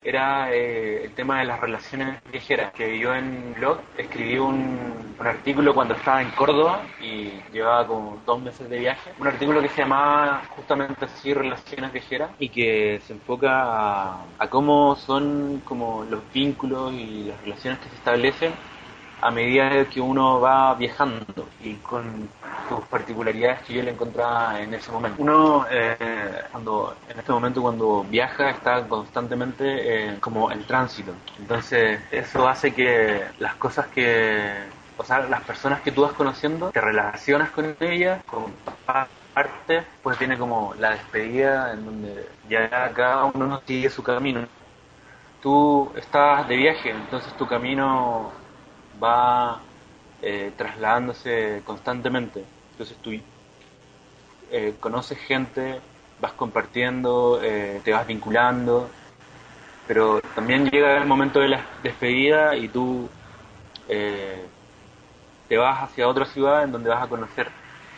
era el tema de las relaciones viajeras, que yo en blog escribí un artículo cuando estaba en Córdoba y llevaba como 2 meses de viaje, un artículo que se llamaba justamente así relaciones viajeras y que se enfoca a cómo son como los vínculos y las relaciones que se establecen a medida de que uno va viajando y con sus particularidades que yo le encontraba en ese momento. Uno, en este momento cuando viaja, está constantemente como en tránsito. Entonces, eso hace que las cosas o sea, las personas que tú vas conociendo, te relacionas con ellas, con partes, pues viene como la despedida en donde ya cada uno sigue su camino. Tú estás de viaje, entonces tu camino va trasladándose constantemente. Entonces tú conoces gente, vas compartiendo, te vas vinculando, pero también llega el momento de la despedida y tú eh, te vas hacia otra ciudad en donde vas a conocer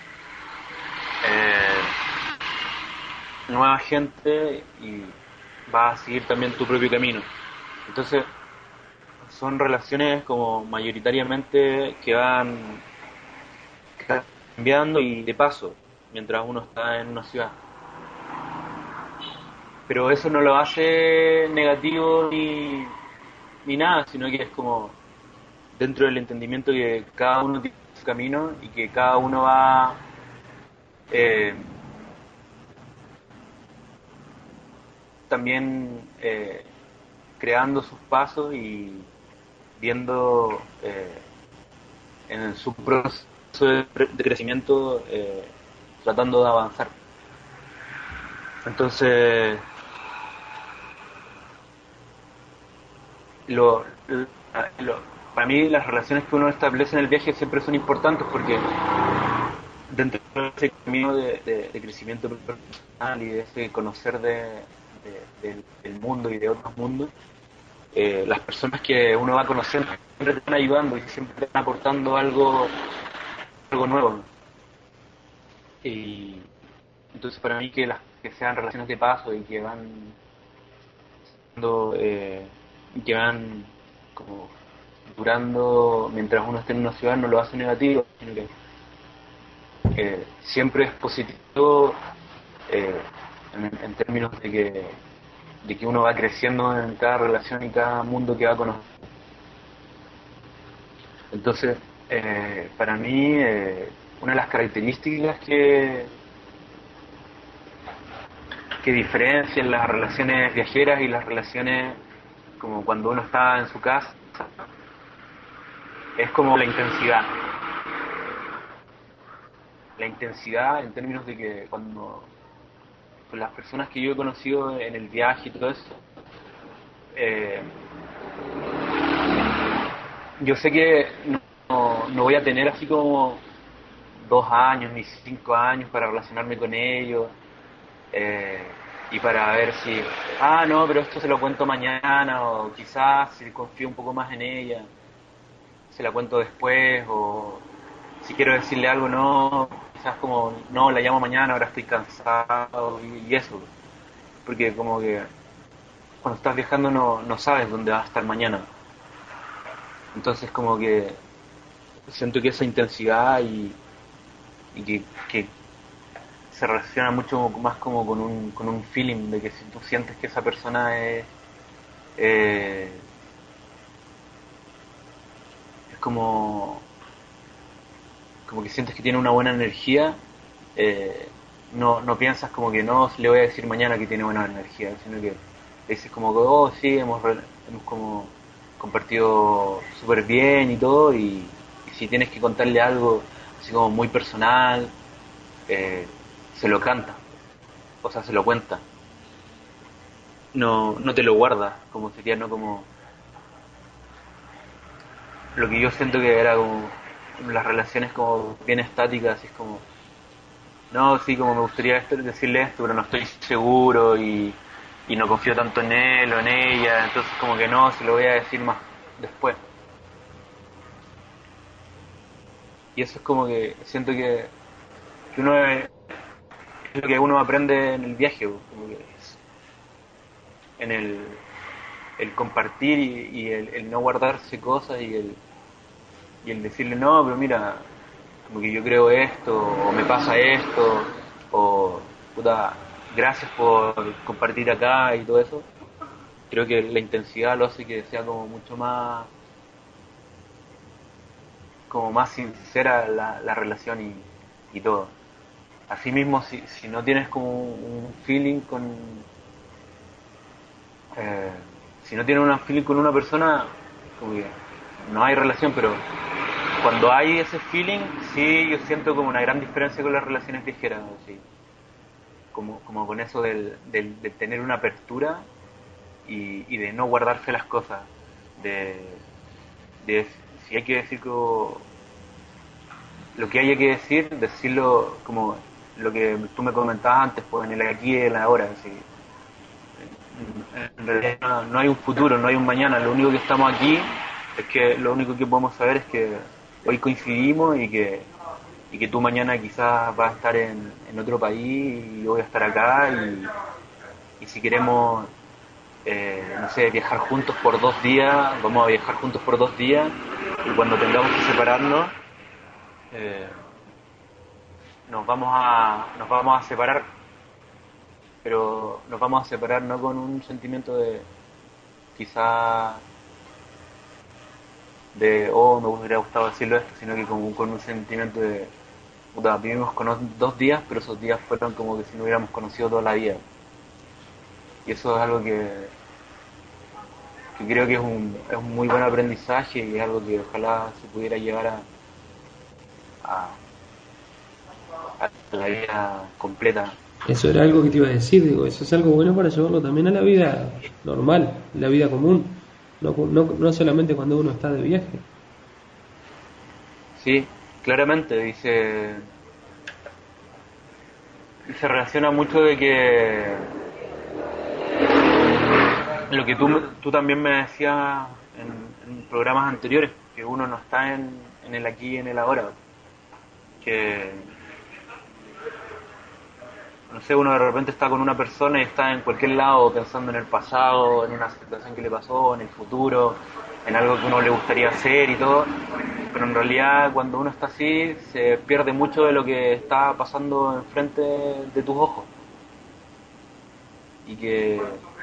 eh, nueva gente y vas a seguir también tu propio camino. Entonces son relaciones como mayoritariamente que van cambiando y de paso mientras uno está en una ciudad. Pero eso no lo hace negativo ni nada, sino que es como dentro del entendimiento que cada uno tiene su camino y que cada uno va eh, también creando sus pasos y viendo en su proceso de crecimiento tratando de avanzar. Entonces, lo, lo- para mí las relaciones que uno establece en el viaje siempre son importantes porque dentro de ese camino de crecimiento personal y de ese conocer del mundo y de otros mundos, las personas que uno va conociendo siempre te están ayudando y siempre te están aportando algo nuevo. Y entonces para mí que sean relaciones de paso y que van eh, que van como durando mientras uno esté en una ciudad no lo hace negativo, sino que siempre es positivo eh, en términos de que uno va creciendo en cada relación y cada mundo que va conociendo. Entonces, para mí, una de las características que diferencian las relaciones viajeras y las relaciones como cuando uno está en su casa es como la intensidad. La intensidad en términos de que cuando con las personas que yo he conocido en el viaje y todo eso, eh, yo sé que no voy a tener así como 2 años ni 5 años para relacionarme con ellos eh, y para ver si, no, pero esto se lo cuento mañana o quizás si confío un poco más en ella, se la cuento después o si quiero decirle algo, no, quizás como, no, la llamo mañana, ahora estoy cansado y eso, porque como que cuando estás viajando no sabes dónde vas a estar mañana, entonces como que siento que esa intensidad y que se relaciona mucho más como con un feeling de que si tú sientes que esa persona eh, es como que sientes que tiene una buena energía, eh, no piensas como que no le voy a decir mañana que tiene buena energía, sino que le dices como que, oh, sí, hemos como compartido súper bien y todo, y si tienes que contarle algo así como muy personal, eh, se lo canta, o sea, se lo cuenta. No te lo guarda, como sería, no como lo que yo siento que era como las relaciones como bien estáticas, así es como, no, sí, como me gustaría decirle esto, pero no estoy seguro y no confío tanto en él o en ella, entonces como que no, se lo voy a decir más después. Y eso es como que siento que uno es lo que uno aprende en el viaje, como que en el, el compartir y el no guardarse cosas y el decirle, no, pero mira, como que yo creo esto, o me pasa esto, o puta, gracias por compartir acá y todo eso. Creo que la intensidad lo hace que sea como más sincera la relación y todo. Asimismo, si no tienes como un feeling si no tienes un feeling con una persona, como que no hay relación, pero cuando hay ese feeling, sí, yo siento como una gran diferencia con las relaciones viejeras, así. Como con eso de tener una apertura y de no guardarse las cosas, de si hay que decir lo que haya que decir, decirlo como lo que tú me comentabas antes, pues en el aquí y en el ahora, así. En realidad no hay un futuro, no hay un mañana, lo único que estamos aquí es que lo único que podemos saber es que hoy coincidimos y que tú mañana quizás vas a estar en otro país y yo voy a estar acá y si queremos no sé, viajar juntos por 2 días, vamos a viajar juntos por 2 días y cuando tengamos que separarnos nos vamos a separar, pero nos vamos a separar no con un sentimiento de quizá oh, me hubiera gustado decirlo esto, sino que como con un sentimiento de puta, vivimos con 2 días, pero esos días fueron como que si no hubiéramos conocido toda la vida. Y eso es algo que creo que es un muy buen aprendizaje y es algo que ojalá se pudiera llevar a la vida completa. Eso era algo que te iba a decir, digo, eso es algo bueno para llevarlo también a la vida normal, la vida común, no solamente cuando uno está de viaje. Sí, claramente, y se relaciona mucho de que lo que tú también me decías en programas anteriores, que uno no está en el aquí y en el ahora, que no sé, uno de repente está con una persona y está en cualquier lado pensando en el pasado, en una situación que le pasó, en el futuro, en algo que uno le gustaría hacer y todo, pero en realidad cuando uno está así se pierde mucho de lo que está pasando enfrente de tus ojos y que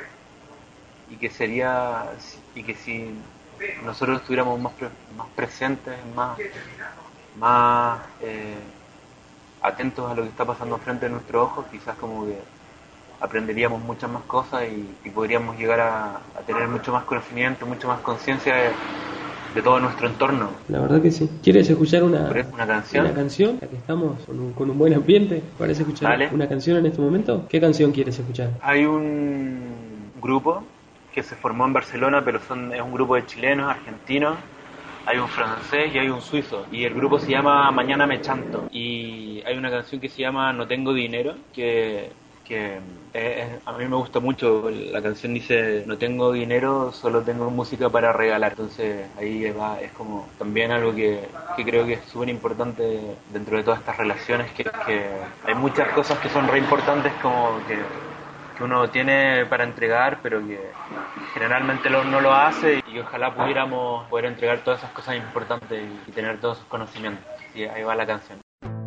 si nosotros estuviéramos más presentes, más atentos a lo que está pasando frente de nuestros ojos, quizás como que aprenderíamos muchas más cosas y podríamos llegar a tener mucho más conocimiento, mucho más conciencia de todo nuestro entorno. La verdad que sí. ¿Quieres escuchar una canción? Una canción, ya que estamos con un buen ambiente. ¿Quieres escuchar una canción en este momento? ¿Qué canción quieres escuchar? Hay un grupo que se formó en Barcelona, pero es un grupo de chilenos, argentinos. Hay un francés y hay un suizo. Y el grupo se llama Mañana me chanto. Y hay una canción que se llama No tengo dinero, que a mí me gusta mucho. La canción dice: no tengo dinero, solo tengo música para regalar. Entonces ahí va, es como también algo que creo que es súper importante dentro de todas estas relaciones, que hay muchas cosas que son re importantes, como que uno tiene para entregar, pero que generalmente no lo hace, y ojalá pudiéramos poder entregar todas esas cosas importantes y tener todos esos conocimientos. Y ahí va la canción.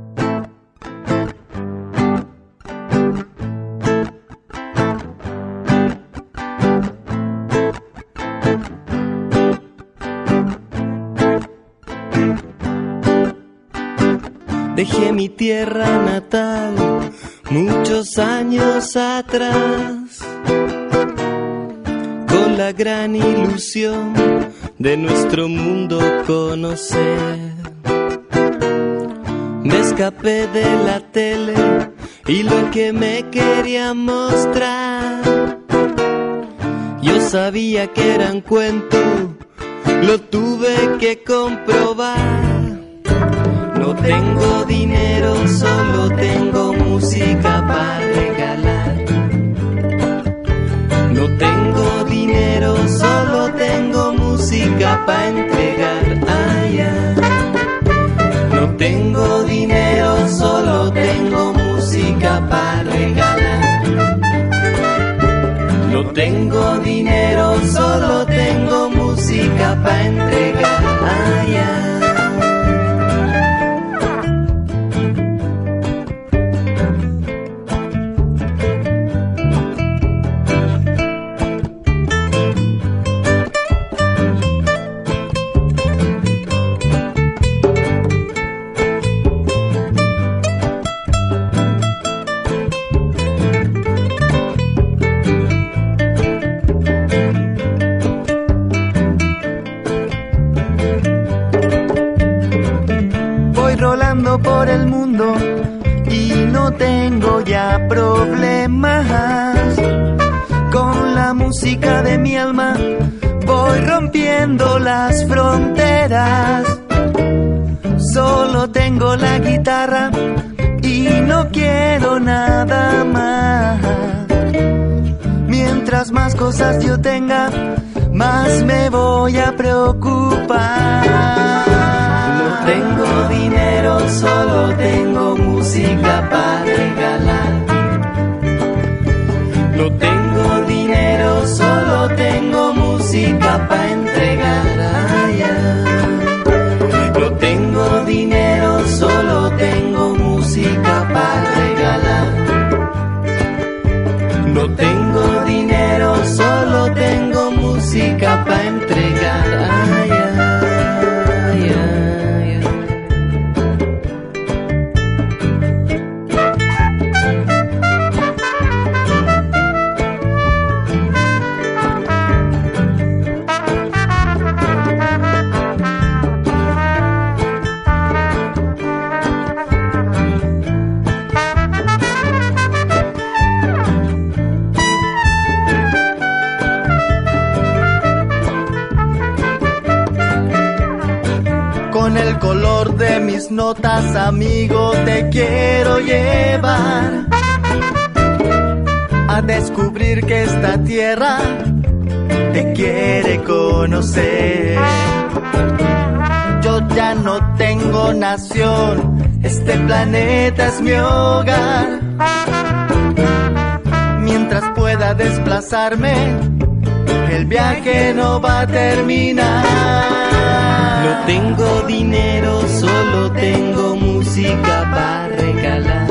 Dejé mi tierra natal muchos años atrás, con la gran ilusión de nuestro mundo conocer. Me escapé de la tele y lo que me quería mostrar, yo sabía que eran cuentos, lo tuve que comprobar. No tengo dinero, solo tengo música para regalar. No tengo dinero, solo tengo música para entregar. No tengo dinero, solo tengo música para regalar. No tengo dinero, solo pa' entregar. Ay, ay. Por el mundo y no tengo ya problemas. Con la música de mi alma voy rompiendo las fronteras. Solo tengo la guitarra y no quiero nada más. Mientras más cosas yo tenga, más me voy a preocupar. No tengo dinero, solo tengo música para regalar. No tengo dinero, solo tengo música para entregar. Ay, ay. No tengo dinero, solo tengo música para regalar. No tengo dinero, solo tengo música para entregar. Ay, ay, ay, ay. El color de mis notas, amigo, te quiero llevar a descubrir que esta tierra te quiere conocer. Yo ya no tengo nación, este planeta es mi hogar. Mientras pueda desplazarme, el viaje no va a terminar. No tengo dinero, solo tengo música para regalar.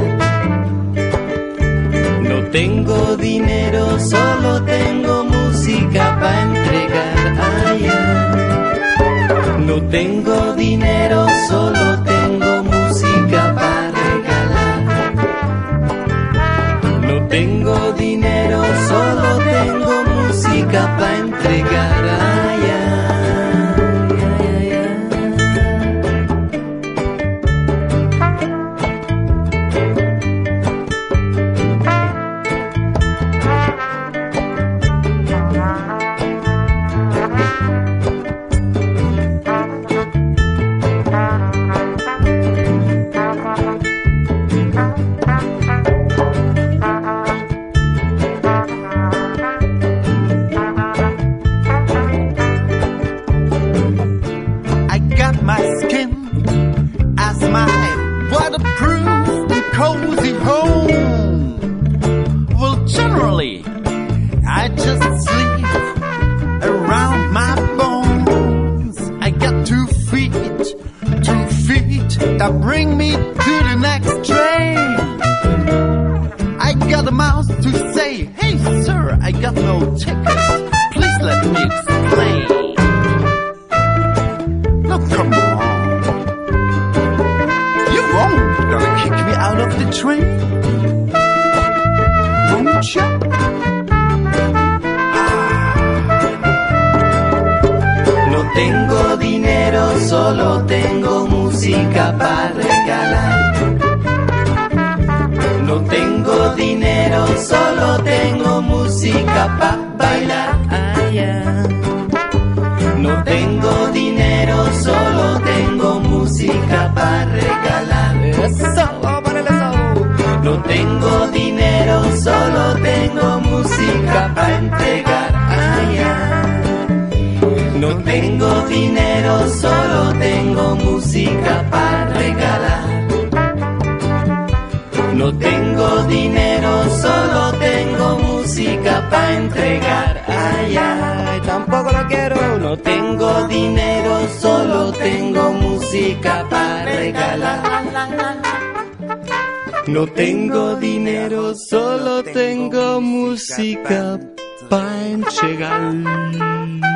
No tengo dinero, solo tengo música para entregar. Ay, ay. No tengo dinero, solo tengo música para regalar. No tengo dinero, solo tengo música para entregar. Ay, ay. That bring me to the next train. I got a mouth to say, hey sir, I got no ticket. Please let me explain. Now come on. You won't gonna kick me out of the train, won't you? No tengo dinero, solo tengo música para regalar. No tengo dinero, solo tengo música para bailar. Ay, ay. No tengo dinero, solo tengo música para regalar. No tengo dinero, solo tengo música para entregar. Ay, ay. No tengo dinero, solo tengo música para regalar. No tengo dinero, solo tengo música para entregar. Ay, ay, tampoco lo quiero. No tengo dinero. música para regalar. No tengo dinero, solo tengo música para entregar.